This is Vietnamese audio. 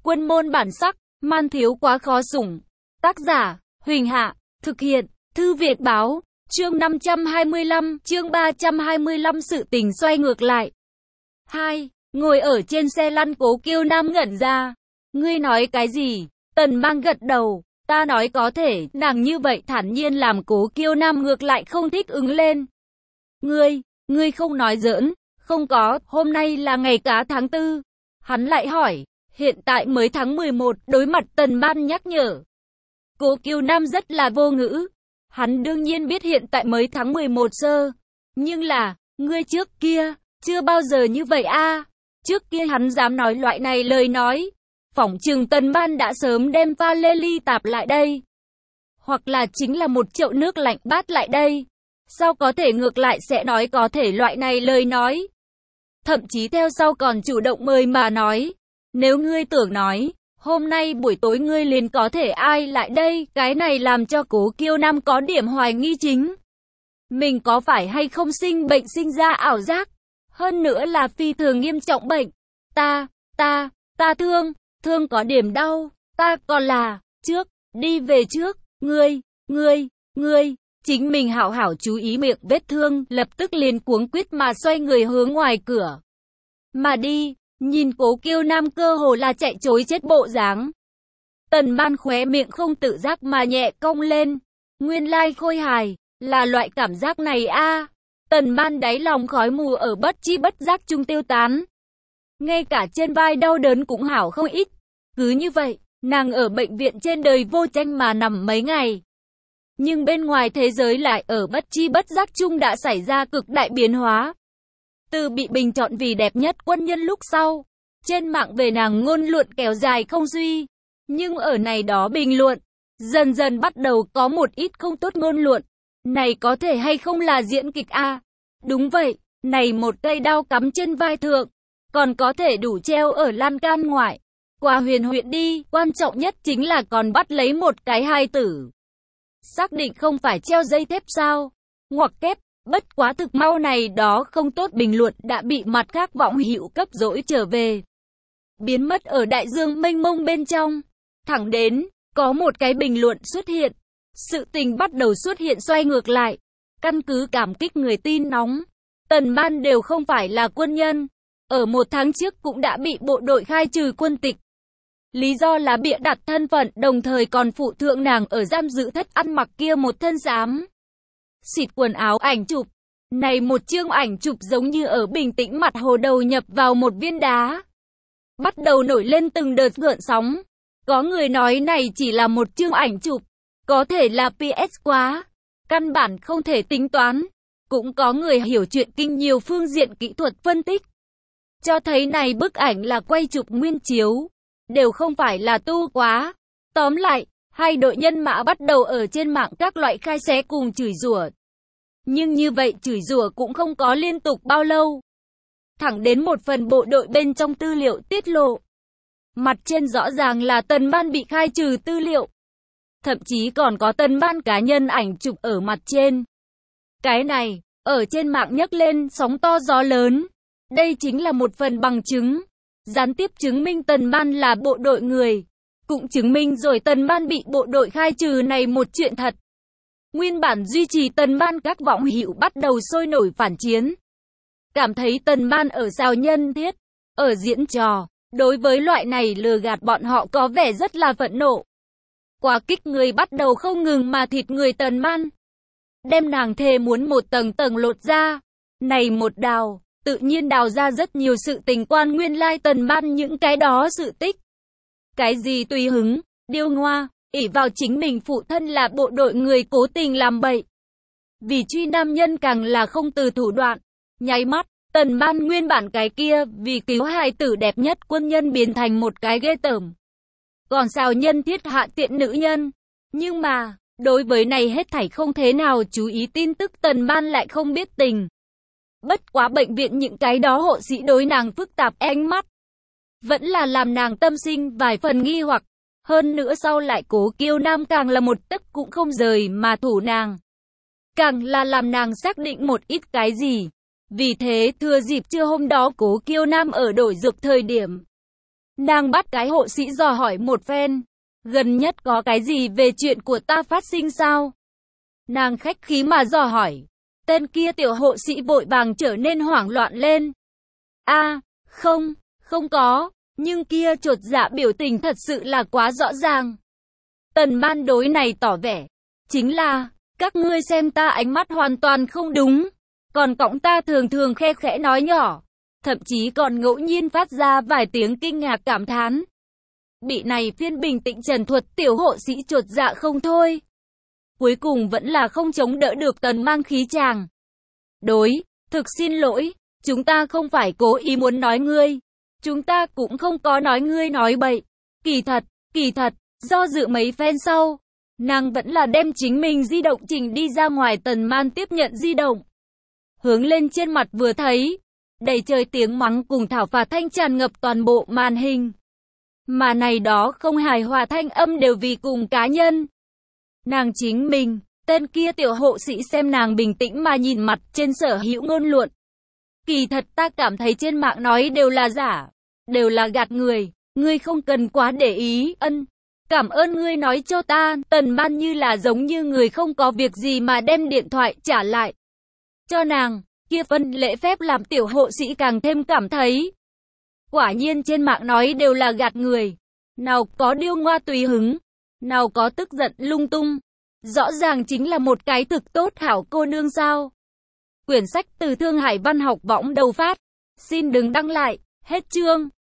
Quân môn bản sắc, man thiếu quá khó sủng. Tác giả, Huỳnh Hạ, thực hiện, Thư Việt Báo, chương 525, chương 325 sự tình xoay ngược lại. 2. Ngồi ở trên xe lăn Cố Kiêu Nam ngẩn ra. Ngươi nói cái gì? Tần Mang gật đầu. Ta nói có thể, nàng như vậy thản nhiên làm Cố Kiêu Nam ngược lại không thích ứng lên. Ngươi không nói giỡn, không có, hôm nay là ngày cá tháng 4. Hắn lại hỏi, hiện tại mới tháng 11, đối mặt Tần Ban nhắc nhở. Cố Kiêu Nam rất là vô ngữ. Hắn đương nhiên biết hiện tại mới tháng 11 sơ. Nhưng là, ngươi trước kia, chưa bao giờ như vậy a. Trước kia hắn dám nói loại này lời nói. Phỏng chừng Tần Ban đã sớm đem pha lê ly tạp lại đây. Hoặc là chính là một chậu nước lạnh bát lại đây. Sao có thể ngược lại sẽ nói có thể loại này lời nói. Thậm chí theo sau còn chủ động mời mà nói. Nếu ngươi tưởng nói, hôm nay buổi tối ngươi liền có thể ai lại đây, cái này làm cho Cố Kiêu Nam có điểm hoài nghi chính. Mình có phải hay không sinh bệnh sinh ra ảo giác, hơn nữa là phi thường nghiêm trọng bệnh. Ta thương có điểm đau, ta còn là, đi về trước, ngươi, chính mình hảo hảo chú ý miệng vết thương, lập tức liền cuống quýt mà xoay người hướng ngoài cửa. Mà đi. Nhìn Cố Kiêu Nam cơ hồ là chạy trối chết bộ dáng. Tần Ban khóe miệng không tự giác mà nhẹ cong lên. Nguyên lai khôi hài, là loại cảm giác này a. Tần Ban đáy lòng khói mù ở bất chi bất giác trung tiêu tán. Ngay cả trên vai đau đớn cũng hảo không ít. Cứ như vậy, nàng ở bệnh viện trên đời vô tranh mà nằm mấy ngày. Nhưng bên ngoài thế giới lại ở bất chi bất giác chung đã xảy ra cực đại biến hóa. Từ bị bình chọn vì đẹp nhất quân nhân lúc sau, trên mạng về nàng ngôn luận kéo dài không duy. Nhưng ở này đó bình luận, dần dần bắt đầu có một ít không tốt ngôn luận. Này có thể hay không là diễn kịch a? Đúng vậy, này một cây đao cắm trên vai thượng, còn có thể đủ treo ở lan can ngoại. Qua huyền huyện đi, quan trọng nhất chính là còn bắt lấy một cái hài tử. Xác định không phải treo dây thép sao? Ngoặc kép. Bất quá thực mau này đó không tốt bình luận đã bị mặt khác vọng hữu cấp dỗi trở về. Biến mất ở đại dương mênh mông bên trong. Thẳng đến, có một cái bình luận xuất hiện. Sự tình bắt đầu xuất hiện xoay ngược lại. Căn cứ cảm kích người tin nóng. Tần Ban đều không phải là quân nhân. Ở 1 tháng trước cũng đã bị bộ đội khai trừ quân tịch. Lý do là bịa đặt thân phận đồng thời còn phụ thượng nàng ở giam giữ thất ăn mặc kia một thân xám. Xịt quần áo ảnh chụp. Này một chương ảnh chụp giống như ở bình tĩnh mặt hồ đầu nhập vào một viên đá. Bắt đầu nổi lên từng đợt gợn sóng. Có người nói này chỉ là một chương ảnh chụp. Có thể là PS quá. Căn bản không thể tính toán. Cũng có người hiểu chuyện kinh nhiều phương diện kỹ thuật phân tích. Cho thấy này bức ảnh là quay chụp nguyên chiếu. Đều không phải là tu quá. Tóm lại. Hai đội nhân mã bắt đầu ở trên mạng các loại khai xé cùng chửi rủa. Nhưng như vậy chửi rủa cũng không có liên tục bao lâu. Thẳng đến một phần bộ đội bên trong tư liệu tiết lộ. Mặt trên rõ ràng là Tần Ban bị khai trừ tư liệu. Thậm chí còn có Tần Ban cá nhân ảnh chụp ở mặt trên. Cái này, ở trên mạng nhấc lên sóng to gió lớn. Đây chính là một phần bằng chứng. Gián tiếp chứng minh Tần Ban là bộ đội người. Cũng chứng minh rồi Tần Ban bị bộ đội khai trừ này một chuyện thật. Nguyên bản duy trì Tần Ban các vọng hữu bắt đầu sôi nổi phản chiến. Cảm thấy Tần Ban ở sao nhân thiết, ở diễn trò. Đối với loại này lừa gạt bọn họ có vẻ rất là phẫn nộ. Quá kích người bắt đầu không ngừng mà thịt người Tần Ban. Đem nàng thề muốn một tầng tầng lột ra. Này một đào, tự nhiên đào ra rất nhiều sự tình quan nguyên lai Tần Ban những cái đó sự tích. Cái gì tùy hứng, điêu ngoa, ỷ vào chính mình phụ thân là bộ đội người cố tình làm bậy. Vì truy nam nhân càng là không từ thủ đoạn. Nháy mắt, Tần Ban nguyên bản cái kia vì cứu hài tử đẹp nhất quân nhân biến thành một cái ghê tởm. Còn sao nhân thiết hạ tiện nữ nhân. Nhưng mà, đối với này hết thảy không thế nào chú ý tin tức Tần Ban lại không biết tình. Bất quá bệnh viện những cái đó hộ sĩ đối nàng phức tạp ánh mắt. Vẫn là làm nàng tâm sinh vài phần nghi hoặc. Hơn nữa sau lại Cố Kiêu Nam càng là một tấc cũng không rời mà thủ nàng. Càng là làm nàng xác định một ít cái gì. Vì thế thừa dịp trưa hôm đó Cố Kiêu Nam ở đổi dược thời điểm. Nàng bắt cái hộ sĩ dò hỏi một phen. Gần nhất có cái gì về chuyện của ta phát sinh sao? Nàng khách khí mà dò hỏi. Tên kia tiểu hộ sĩ vội vàng trở nên hoảng loạn lên. Không có, nhưng kia chột dạ biểu tình thật sự là quá rõ ràng. Tần Man đối này tỏ vẻ, chính là, các ngươi xem ta ánh mắt hoàn toàn không đúng, còn cõng ta thường thường khe khẽ nói nhỏ, thậm chí còn ngẫu nhiên phát ra vài tiếng kinh ngạc cảm thán. Bị này phiên bình tĩnh trần thuật tiểu hộ sĩ chột dạ không thôi. Cuối cùng vẫn là không chống đỡ được Tần Mang khí chàng. Thực xin lỗi, chúng ta không phải cố ý muốn nói ngươi. Chúng ta cũng không có nói ngươi nói bậy. Kỳ thật, do dự mấy phen sau, nàng vẫn là đem chính mình di động trình đi ra ngoài. Tần Man tiếp nhận di động, hướng lên trên mặt vừa thấy, đầy trời tiếng mắng cùng thảo phạt thanh tràn ngập toàn bộ màn hình. Mà này đó không hài hòa thanh âm đều vì cùng cá nhân. Nàng chính mình, tên kia tiểu hộ sĩ xem nàng bình tĩnh mà nhìn mặt trên sở hữu ngôn luận. Kỳ thật ta cảm thấy trên mạng nói đều là giả, đều là gạt người, ngươi không cần quá để ý. Cảm ơn ngươi nói cho ta. Tần Man như là giống như người không có việc gì mà đem điện thoại trả lại cho nàng, kia phân lễ phép làm tiểu hộ sĩ càng thêm cảm thấy. Quả nhiên trên mạng nói đều là gạt người, nào có điêu ngoa tùy hứng, nào có tức giận lung tung, rõ ràng chính là một cái thực tốt hảo cô nương sao. Quyển sách từ Thương Hải Văn Học Võng đầu phát. Xin đừng đăng lại, hết chương.